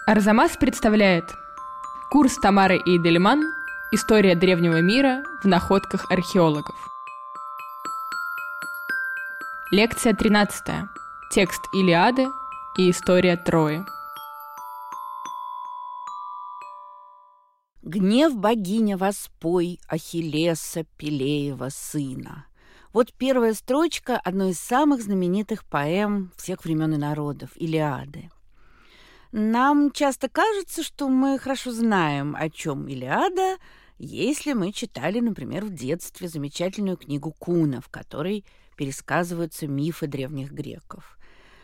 Арзамас представляет курс Тамары Эйдельман «История древнего мира в находках археологов». Лекция 13. Текст Илиады и история Трои. «Гнев богиня воспой Ахиллеса Пелеева сына». Вот первая строчка одной из самых знаменитых поэм всех времен и народов – «Илиады». Нам часто кажется, что мы хорошо знаем, о чем «Илиада», если мы читали, например, в детстве замечательную книгу Куна, в которой пересказываются мифы древних греков.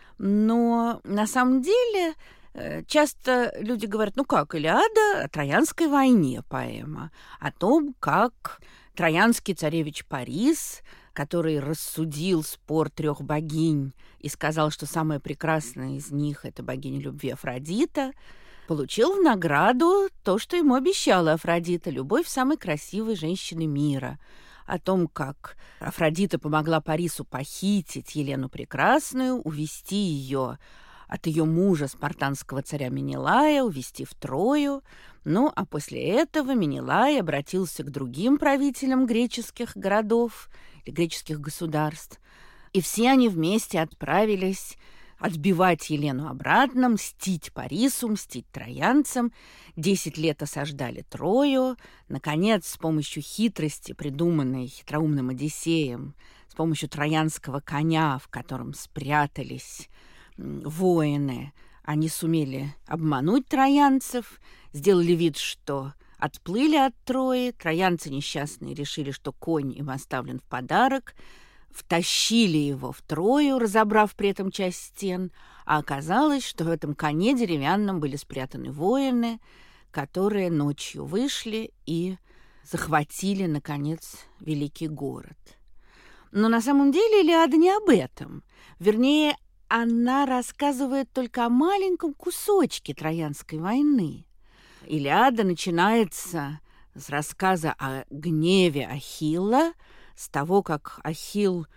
Но на самом деле часто люди говорят, «Илиада» о Троянской войне поэма, о том, как троянский царевич Парис, который рассудил спор трех богинь и сказал, что самая прекрасная из них – это богиня любви Афродита, получил в награду то, что ему обещала Афродита – любовь самой красивой женщины мира. О том, как Афродита помогла Парису похитить Елену Прекрасную, увести ее от ее мужа, спартанского царя Менелая, увести в Трою. А после этого Менелай обратился к другим правителям греческих городов или греческих государств. И все они вместе отправились отбивать Елену обратно, мстить Парису, мстить троянцам. 10 лет осаждали Трою. Наконец, с помощью хитрости, придуманной хитроумным Одиссеем, с помощью троянского коня, в котором спрятались воины, они сумели обмануть троянцев, сделали вид, что отплыли от Трои. Троянцы несчастные решили, что конь им оставлен в подарок, втащили его в Трою, разобрав при этом часть стен, а оказалось, что в этом коне деревянном были спрятаны воины, которые ночью вышли и захватили, наконец, великий город. Но на самом деле Илиада не об этом. Вернее, она рассказывает только о маленьком кусочке Троянской войны. Илиада начинается с рассказа о гневе Ахилла, с того, как Ахилл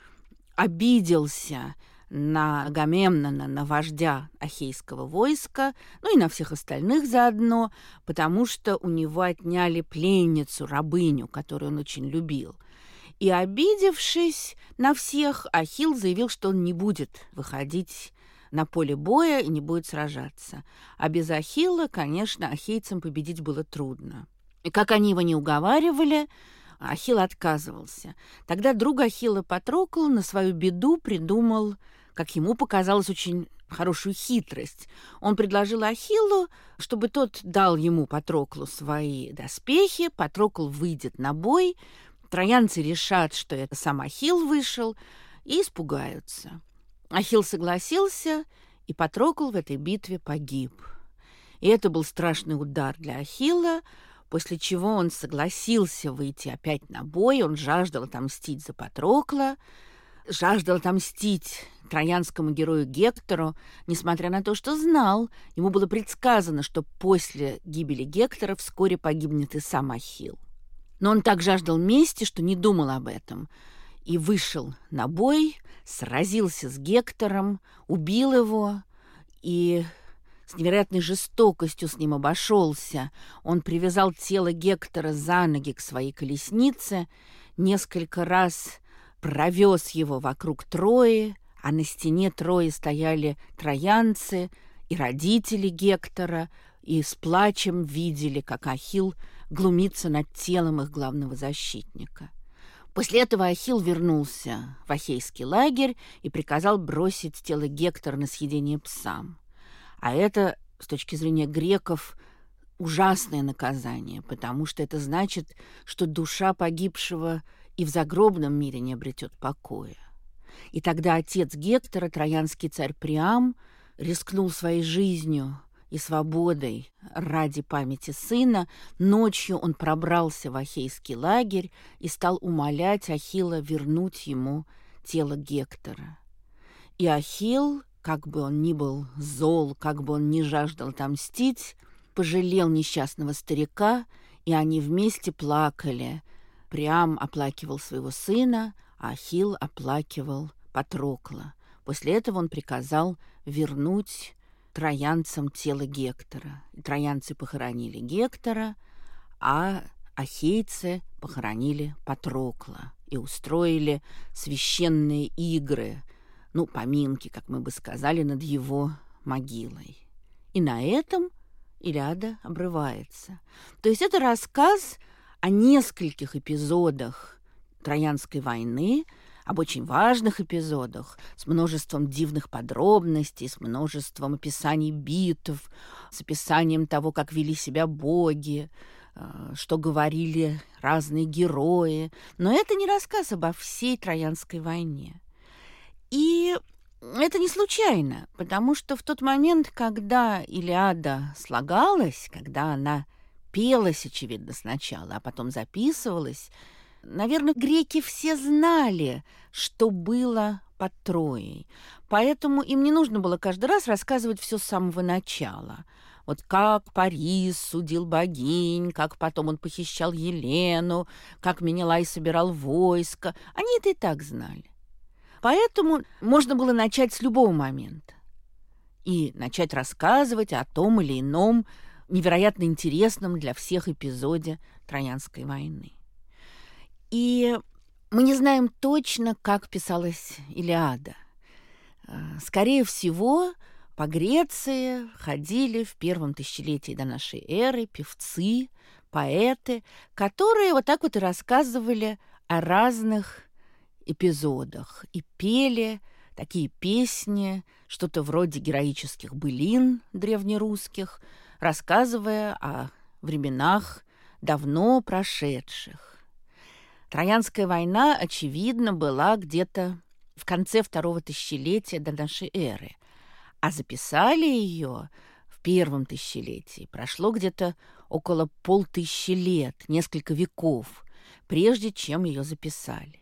обиделся на Агамемнона, на вождя ахейского войска, и на всех остальных заодно, потому что у него отняли пленницу, рабыню, которую он очень любил. И, обидевшись на всех, Ахилл заявил, что он не будет выходить на поле боя и не будет сражаться. А без Ахилла, конечно, ахейцам победить было трудно. И как они его не уговаривали, Ахилл отказывался. Тогда друг Ахилла Патрокл на свою беду придумал, как ему показалось, очень хорошую хитрость. Он предложил Ахиллу, чтобы тот дал ему, Патроклу, свои доспехи. Патрокл выйдет на бой, троянцы решат, что это сам Ахилл вышел, и испугаются. Ахилл согласился, и Патрокл в этой битве погиб. И это был страшный удар для Ахилла, после чего он согласился выйти опять на бой. Он жаждал отомстить за Патрокла, жаждал отомстить троянскому герою Гектору, несмотря на то, что знал, ему было предсказано, что после гибели Гектора вскоре погибнет и сам Ахилл. Но он так жаждал мести, что не думал об этом, и вышел на бой, сразился с Гектором, убил его и с невероятной жестокостью с ним обошелся. Он привязал тело Гектора за ноги к своей колеснице, несколько раз провез его вокруг Трои, а на стене Трои стояли троянцы и родители Гектора, и с плачем видели, как Ахилл глумится над телом их главного защитника. После этого Ахилл вернулся в ахейский лагерь и приказал бросить тело Гектора на съедение псам. А это, с точки зрения греков, ужасное наказание, потому что это значит, что душа погибшего и в загробном мире не обретет покоя. И тогда отец Гектора, троянский царь Приам, рискнул своей жизнью и свободой ради памяти сына. Ночью он пробрался в ахейский лагерь и стал умолять Ахилла вернуть ему тело Гектора. И Ахилл, как бы он ни был зол, как бы он ни жаждал отомстить, пожалел несчастного старика, и они вместе плакали. Приам оплакивал своего сына, а Ахилл оплакивал Патрокла. После этого он приказал вернуть троянцам тело Гектора. Троянцы похоронили Гектора, а ахейцы похоронили Патрокла и устроили священные игры, поминки, как мы бы сказали, над его могилой. И на этом Илиада обрывается. То есть это рассказ о нескольких эпизодах Троянской войны, об очень важных эпизодах, с множеством дивных подробностей, с множеством описаний битв, с описанием того, как вели себя боги, что говорили разные герои. Но это не рассказ обо всей Троянской войне. И это не случайно, потому что в тот момент, когда Илиада слагалась, когда она пелась, очевидно, сначала, а потом записывалась, наверное, греки все знали, что было под Троей. Поэтому им не нужно было каждый раз рассказывать все с самого начала. Вот как Парис судил богинь, как потом он похищал Елену, как Менелай собирал войско. Они это и так знали. Поэтому можно было начать с любого момента и начать рассказывать о том или ином невероятно интересном для всех эпизоде Троянской войны. И мы не знаем точно, как писалась Илиада. Скорее всего, по Греции ходили в первом тысячелетии до нашей эры певцы, поэты, которые вот так вот и рассказывали о разных эпизодах и пели такие песни, что-то вроде героических былин древнерусских, рассказывая о временах давно прошедших. Троянская война, очевидно, была где-то в конце второго тысячелетия до нашей эры, а записали ее в первом тысячелетии. Прошло где-то около 500 лет, несколько веков, прежде чем ее записали.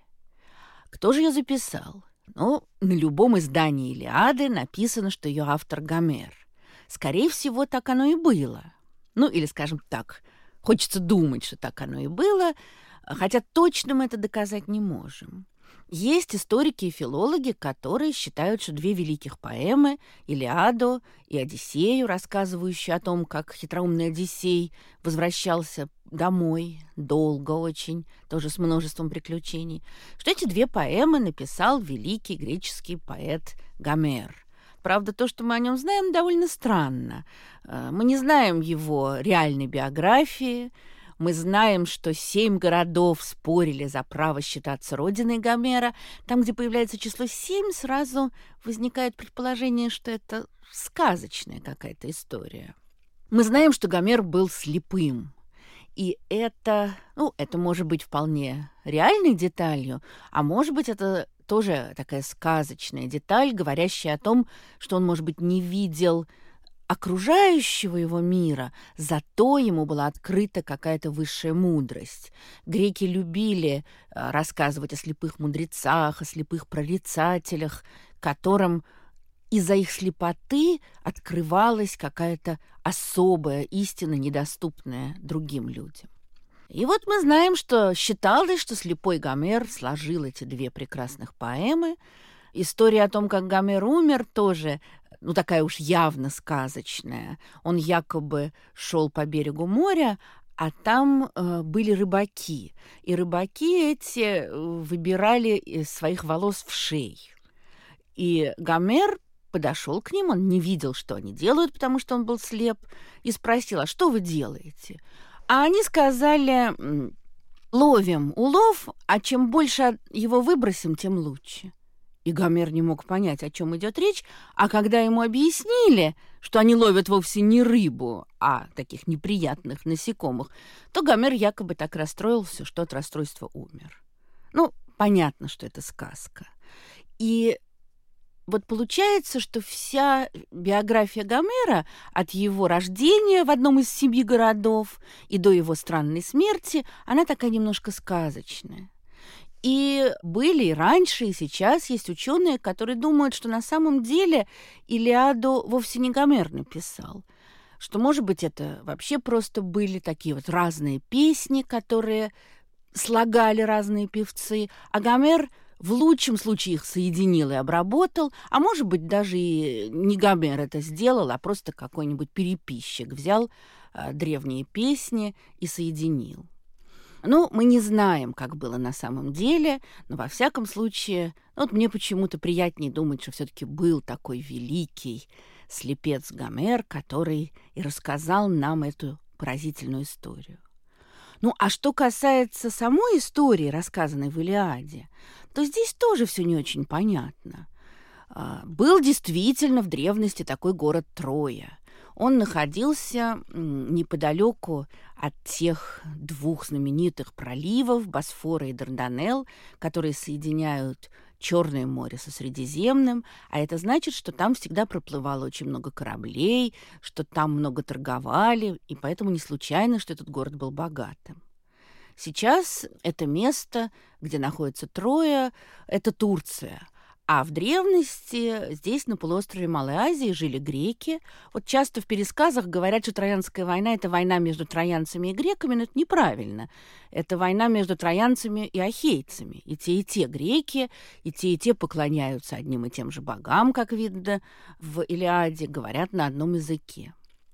Кто же ее записал? На любом издании Илиады написано, что ее автор Гомер. Скорее всего, так оно и было. Или, скажем так, хочется думать, что так оно и было, хотя точно мы это доказать не можем. Есть историки и филологи, которые считают, что две великих поэмы «Илиаду» и «Одиссею», рассказывающие о том, как хитроумный Одиссей возвращался домой, долго очень, тоже с множеством приключений, что эти две поэмы написал великий греческий поэт Гомер. Правда, то, что мы о нем знаем, довольно странно. Мы не знаем его реальной биографии. Мы знаем, что 7 городов спорили за право считаться родиной Гомера. Там, где появляется число 7, сразу возникает предположение, что это сказочная какая-то история. Мы знаем, что Гомер был слепым. И это может быть вполне реальной деталью, а может быть, это тоже такая сказочная деталь, говорящая о том, что он, может быть, не видел окружающего его мира, зато ему была открыта какая-то высшая мудрость. Греки любили рассказывать о слепых мудрецах, о слепых прорицателях, которым из-за их слепоты открывалась какая-то особая истина, недоступная другим людям. И вот мы знаем, что считалось, что слепой Гомер сложил эти две прекрасных поэмы. История о том, как Гомер умер, тоже такая уж явно сказочная. Он якобы шел по берегу моря, а там были рыбаки. И рыбаки эти выбирали из своих волос вшей. И Гомер подошел к ним, он не видел, что они делают, потому что он был слеп, и спросил: а что вы делаете? А они сказали: ловим улов, а чем больше его выбросим, тем лучше. И Гомер не мог понять, о чем идет речь, а когда ему объяснили, что они ловят вовсе не рыбу, а таких неприятных насекомых, то Гомер якобы так расстроился, что от расстройства умер. Понятно, что это сказка. И вот получается, что вся биография Гомера от его рождения в одном из 7 городов и до его странной смерти, она такая немножко сказочная. И были и раньше, и сейчас есть ученые, которые думают, что на самом деле Илиаду вовсе не Гомер написал, что, может быть, это вообще просто были такие вот разные песни, которые слагали разные певцы, а Гомер В лучшем случае их соединил и обработал, а может быть, даже и не Гомер это сделал, а просто какой-нибудь переписчик взял древние песни и соединил. Ну, мы не знаем, как было на самом деле, но во всяком случае, вот мне почему-то приятнее думать, что все-таки был такой великий слепец Гомер, который и рассказал нам эту поразительную историю. Ну, а что касается самой истории, рассказанной в «Илиаде», то здесь тоже все не очень понятно. Был действительно в древности такой город Троя. Он находился неподалеку от тех двух знаменитых проливов Босфора и Дарданелл, которые соединяют Черное море со Средиземным, а это значит, что там всегда проплывало очень много кораблей, что там много торговали, и поэтому не случайно, что этот город был богатым. Сейчас это место, где находится Троя, это Турция. А в древности здесь, на полуострове Малой Азии, жили греки. Вот часто в пересказах говорят, что Троянская война – это война между троянцами и греками, но это неправильно. Это война между троянцами и ахейцами. И те греки, и те поклоняются одним и тем же богам, как видно в «Илиаде», говорят на одном языке.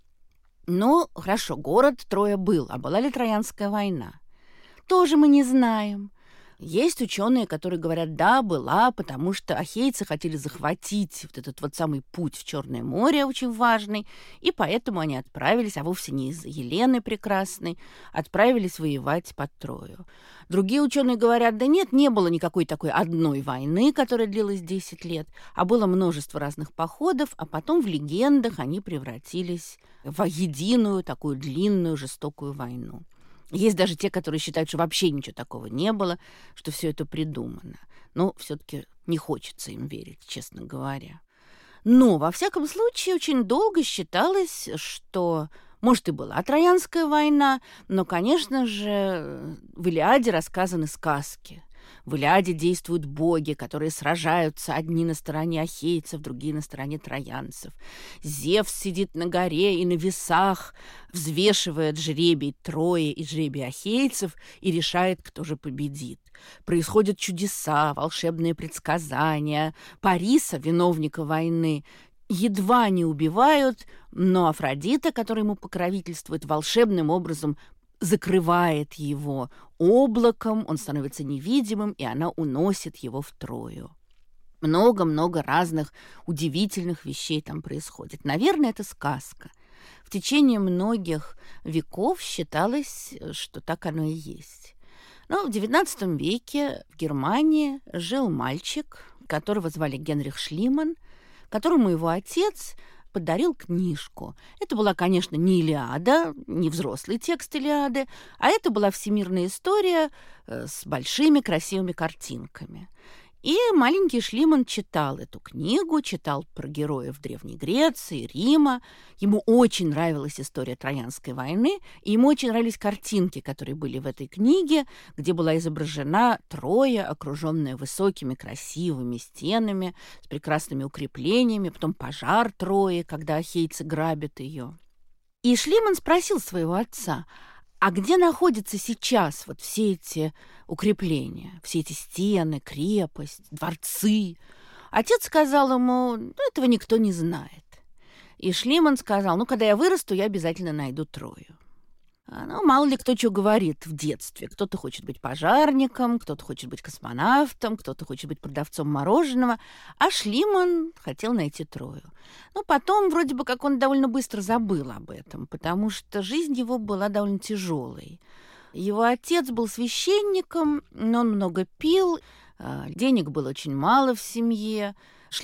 Ну, хорошо, город Троя был, а была ли Троянская война? Тоже мы не знаем. Есть ученые, которые говорят, да, была, потому что ахейцы хотели захватить вот этот вот самый путь в Черное море, очень важный, и поэтому они отправились, а вовсе не из-за Елены прекрасной, отправились воевать под Трою. Другие ученые говорят, да нет, не было никакой такой одной войны, которая длилась 10 лет, а было множество разных походов, а потом в легендах они превратились в единую такую длинную жестокую войну. Есть даже те, которые считают, что вообще ничего такого не было, что все это придумано. Но все-таки не хочется им верить, честно говоря. Но, во всяком случае, очень долго считалось, что, может, и была Троянская война, но, конечно же, в «Илиаде» рассказаны сказки. В «Илиаде» действуют боги, которые сражаются одни на стороне ахейцев, другие на стороне троянцев. Зевс сидит на горе и на весах взвешивает жребий Трои и жребий ахейцев и решает, кто же победит. Происходят чудеса, волшебные предсказания. Париса, виновника войны, едва не убивают, но Афродита, которая ему покровительствует, волшебным образом закрывает его облаком, он становится невидимым, и она уносит его в Трою. Много-много разных удивительных вещей там происходит. Наверное, это сказка. В течение многих веков считалось, что так оно и есть. Но в XIX веке в Германии жил мальчик, которого звали Генрих Шлиман, которому его отец подарил книжку. Это была, конечно, не «Илиада», не взрослый текст «Илиады», а это была всемирная история с большими красивыми картинками. И маленький Шлиман читал эту книгу, читал про героев Древней Греции, Рима. Ему очень нравилась история Троянской войны, и ему очень нравились картинки, которые были в этой книге, где была изображена Троя, окруженная высокими красивыми стенами, с прекрасными укреплениями, потом пожар Трои, когда ахейцы грабят ее. И Шлиман спросил своего отца: а где находятся сейчас вот все эти укрепления, все эти стены, крепость, дворцы? Отец сказал ему: этого никто не знает. И Шлиман сказал: когда я вырасту, я обязательно найду Трою. Мало ли кто что говорит в детстве. Кто-то хочет быть пожарником, кто-то хочет быть космонавтом, кто-то хочет быть продавцом мороженого. А Шлиман хотел найти Трою. Потом вроде бы как он довольно быстро забыл об этом, потому что жизнь его была довольно тяжелой. Его отец был священником, но он много пил, денег было очень мало в семье.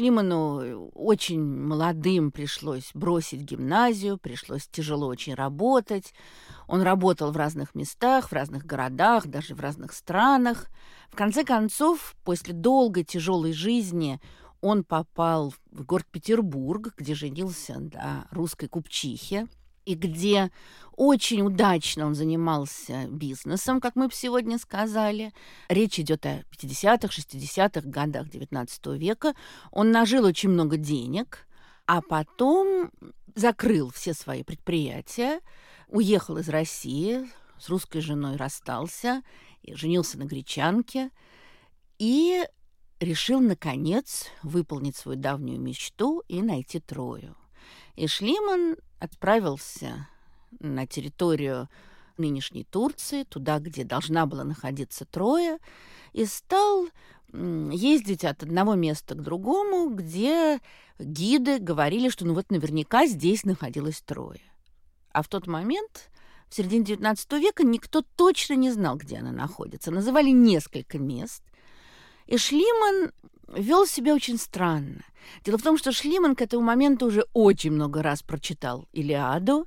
Шлиману очень молодым пришлось бросить гимназию, пришлось тяжело очень работать. Он работал в разных местах, в разных городах, даже в разных странах. В конце концов, после долгой тяжелой жизни он попал в город Петербург, где женился на русской купчихе, и где очень удачно он занимался бизнесом, как мы бы сегодня сказали. Речь идет о 50-х, 60-х годах XIX века. Он нажил очень много денег, а потом закрыл все свои предприятия, уехал из России, с русской женой расстался, и женился на гречанке и решил, наконец, выполнить свою давнюю мечту и найти Трою. И Шлиман отправился на территорию нынешней Турции, туда, где должна была находиться Троя, и стал ездить от одного места к другому, где гиды говорили, что вот наверняка здесь находилась Троя. А в тот момент, в середине XIX века, никто точно не знал, где она находится. Называли несколько мест. И Шлиман вел себя очень странно. Дело в том, что Шлиман к этому моменту уже очень много раз прочитал «Илиаду»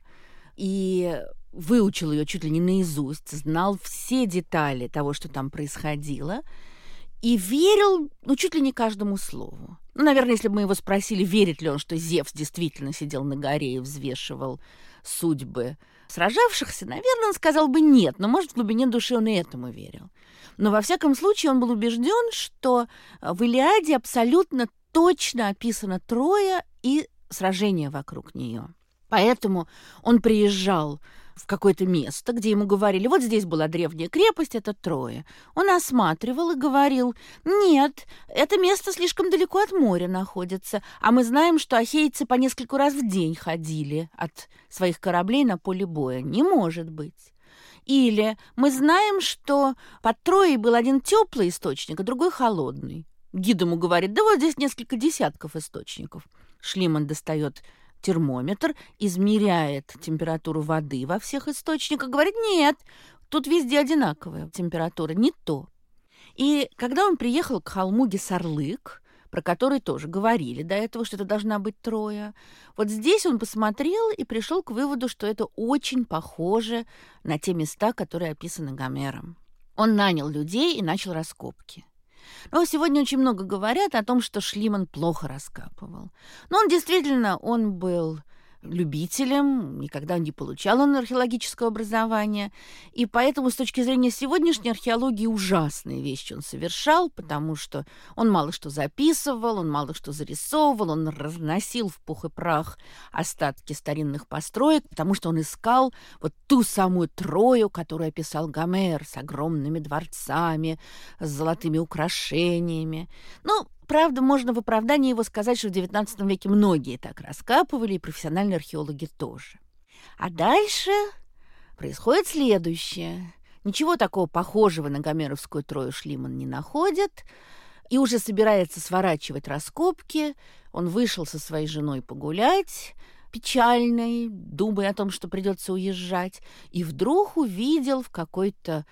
и выучил ее чуть ли не наизусть, знал все детали того, что там происходило, и верил, чуть ли не каждому слову. Наверное, если бы мы его спросили, верит ли он, что Зевс действительно сидел на горе и взвешивал судьбы сражавшихся, наверное, он сказал бы нет, но, может, в глубине души он и этому верил. Но, во всяком случае, он был убежден, что в «Илиаде» абсолютно точно описана Троя и сражение вокруг нее. Поэтому он приезжал в какое-то место, где ему говорили, вот здесь была древняя крепость, это Троя. Он осматривал и говорил, нет, это место слишком далеко от моря находится, а мы знаем, что ахейцы по нескольку раз в день ходили от своих кораблей на поле боя. Не может быть. Или мы знаем, что под Троей был один теплый источник, а другой холодный. Гид ему говорит, да вот здесь несколько десятков источников. Шлиман достает термометр, измеряет температуру воды во всех источниках, говорит, нет, тут везде одинаковая температура, не то. И когда он приехал к холму Гесарлык, про который тоже говорили до этого, что это должна быть Троя, вот здесь он посмотрел и пришел к выводу, что это очень похоже на те места, которые описаны Гомером. Он нанял людей и начал раскопки. Но сегодня очень много говорят о том, что Шлиман плохо раскапывал. Но он был любителем, никогда не получал он археологического образования, и поэтому с точки зрения сегодняшней археологии ужасные вещи он совершал, потому что он мало что записывал, он мало что зарисовывал, он разносил в пух и прах остатки старинных построек, потому что он искал вот ту самую Трою, которую описал Гомер, с огромными дворцами, с золотыми украшениями. Правда, можно в оправдании его сказать, что в XIX веке многие так раскапывали, и профессиональные археологи тоже. А дальше происходит следующее. Ничего такого похожего на гомеровскую Трою Шлиман не находит, и уже собирается сворачивать раскопки. Он вышел со своей женой погулять, печальный, думая о том, что придется уезжать, и вдруг увидел в какой-то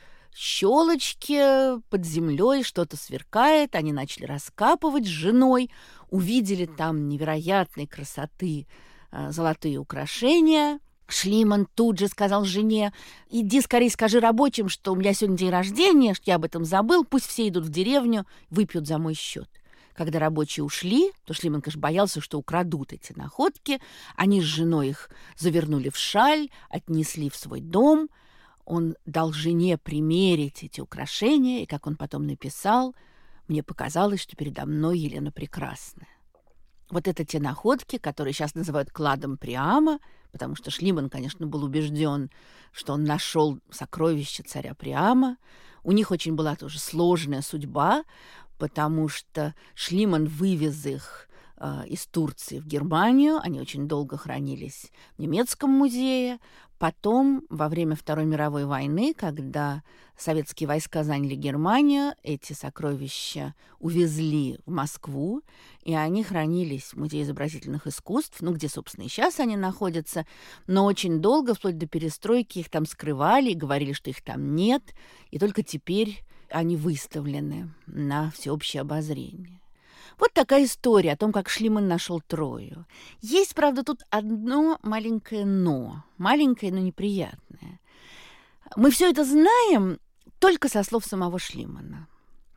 щелочки под землей что-то сверкает, они начали раскапывать с женой, увидели там невероятной красоты золотые украшения. Шлиман тут же сказал жене, иди скорее скажи рабочим, что у меня сегодня день рождения, что я об этом забыл, пусть все идут в деревню, выпьют за мой счет. Когда рабочие ушли, то Шлиман, конечно, боялся, что украдут эти находки. Они с женой их завернули в шаль, отнесли в свой дом. Он дал жене примерить эти украшения, и, как он потом написал, мне показалось, что передо мной Елена Прекрасная. Вот это те находки, которые сейчас называют кладом Приама, потому что Шлиман, конечно, был убежден, что он нашел сокровища царя Приама. У них очень была тоже сложная судьба, потому что Шлиман вывез их из Турции в Германию. Они очень долго хранились в немецком музее. Потом, во время Второй мировой войны, когда советские войска заняли Германию, эти сокровища увезли в Москву, и они хранились в Музее изобразительных искусств, где, собственно, и сейчас они находятся, но очень долго, вплоть до перестройки, их там скрывали и говорили, что их там нет, и только теперь они выставлены на всеобщее обозрение. Вот такая история о том, как Шлиман нашел Трою. Есть, правда, тут одно маленькое «но». Маленькое, но неприятное. Мы все это знаем только со слов самого Шлимана.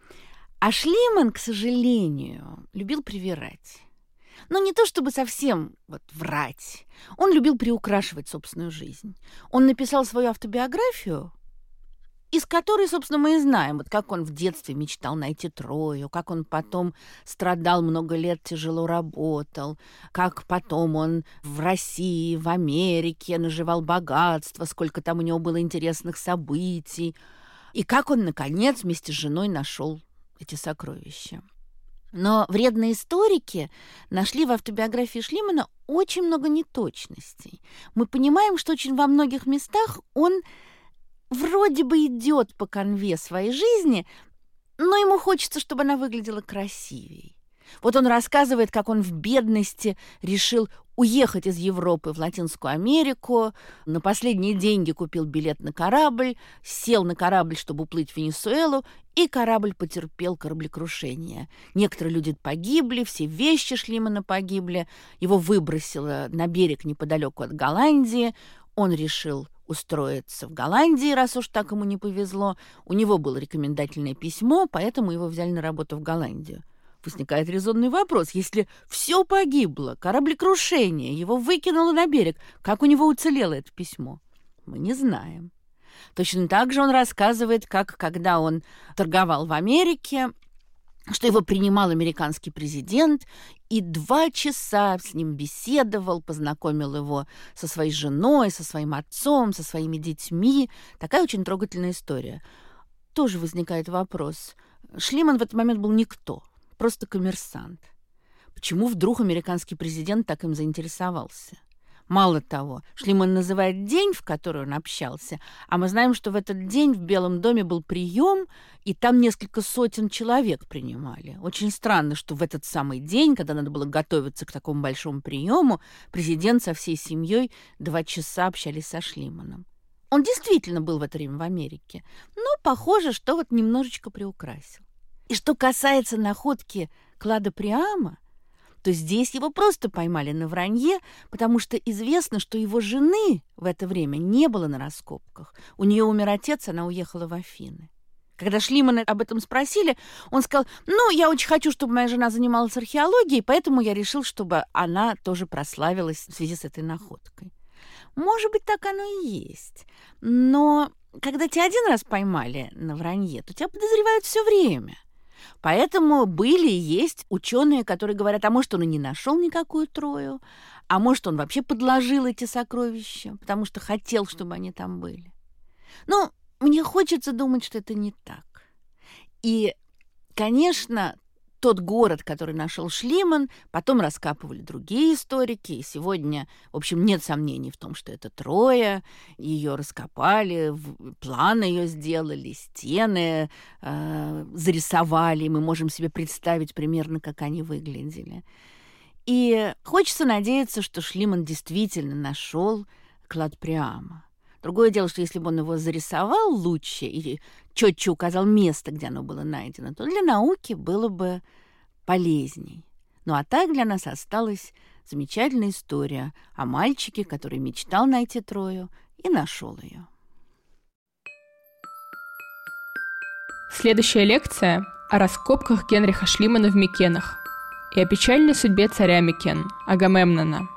А Шлиман, к сожалению, любил привирать. Но не то чтобы совсем врать. Он любил приукрашивать собственную жизнь. Он написал свою автобиографию, из которой, собственно, мы и знаем, как он в детстве мечтал найти Трою, как он потом страдал много лет, тяжело работал, как потом он в России, в Америке наживал богатство, сколько там у него было интересных событий, и как он, наконец, вместе с женой нашел эти сокровища. Но вредные историки нашли в автобиографии Шлимана очень много неточностей. Мы понимаем, что очень во многих местах он вроде бы идет по канве своей жизни, но ему хочется, чтобы она выглядела красивей. Вот он рассказывает, как он в бедности решил уехать из Европы в Латинскую Америку, на последние деньги купил билет на корабль, сел на корабль, чтобы уплыть в Венесуэлу, и корабль потерпел кораблекрушение. Некоторые люди погибли, все вещи Шлимана погибли, его выбросило на берег неподалеку от Голландии, он решил устроиться в Голландии, раз уж так ему не повезло. У него было рекомендательное письмо, поэтому его взяли на работу в Голландию. Возникает резонный вопрос. Если все погибло, кораблекрушение, его выкинуло на берег, как у него уцелело это письмо? Мы не знаем. Точно так же он рассказывает, как когда он торговал в Америке, что его принимал американский президент и 2 часа с ним беседовал, познакомил его со своей женой, со своим отцом, со своими детьми. Такая очень трогательная история. Тоже возникает вопрос. Шлиман в этот момент был никто. Просто коммерсант. Почему вдруг американский президент так им заинтересовался? Мало того, Шлиман называет день, в который он общался, а мы знаем, что в этот день в Белом доме был прием, и там несколько сотен человек принимали. Очень странно, что в этот самый день, когда надо было готовиться к такому большому приему, президент со всей семьей 2 часа общались со Шлиманом. Он действительно был в это время в Америке, но похоже, что вот немножечко приукрасил. И что касается находки клада Приама, то здесь его просто поймали на вранье, потому что известно, что его жены в это время не было на раскопках. У нее умер отец, она уехала в Афины. Когда Шлимана об этом спросили, он сказал: я очень хочу, чтобы моя жена занималась археологией, поэтому я решил, чтобы она тоже прославилась в связи с этой находкой. Может быть, так оно и есть. Но когда тебя один раз поймали на вранье, то тебя подозревают все время. Поэтому были и есть ученые, которые говорят, а может, он и не нашел никакую Трою, а может, он вообще подложил эти сокровища, потому что хотел, чтобы они там были. Мне хочется думать, что это не так. И, конечно, тот город, который нашел Шлиман, потом раскапывали другие историки, и сегодня, в общем, нет сомнений в том, что это Троя, ее раскопали, план ее сделали, стены зарисовали, мы можем себе представить примерно, как они выглядели. И хочется надеяться, что Шлиман действительно нашел клад Приама. Другое дело, что если бы он его зарисовал лучше и четче указал место, где оно было найдено, то для науки было бы полезней. А так для нас осталась замечательная история о мальчике, который мечтал найти Трою и нашел ее. Следующая лекция о раскопках Генриха Шлимана в Микенах и о печальной судьбе царя Микен, Агамемнона.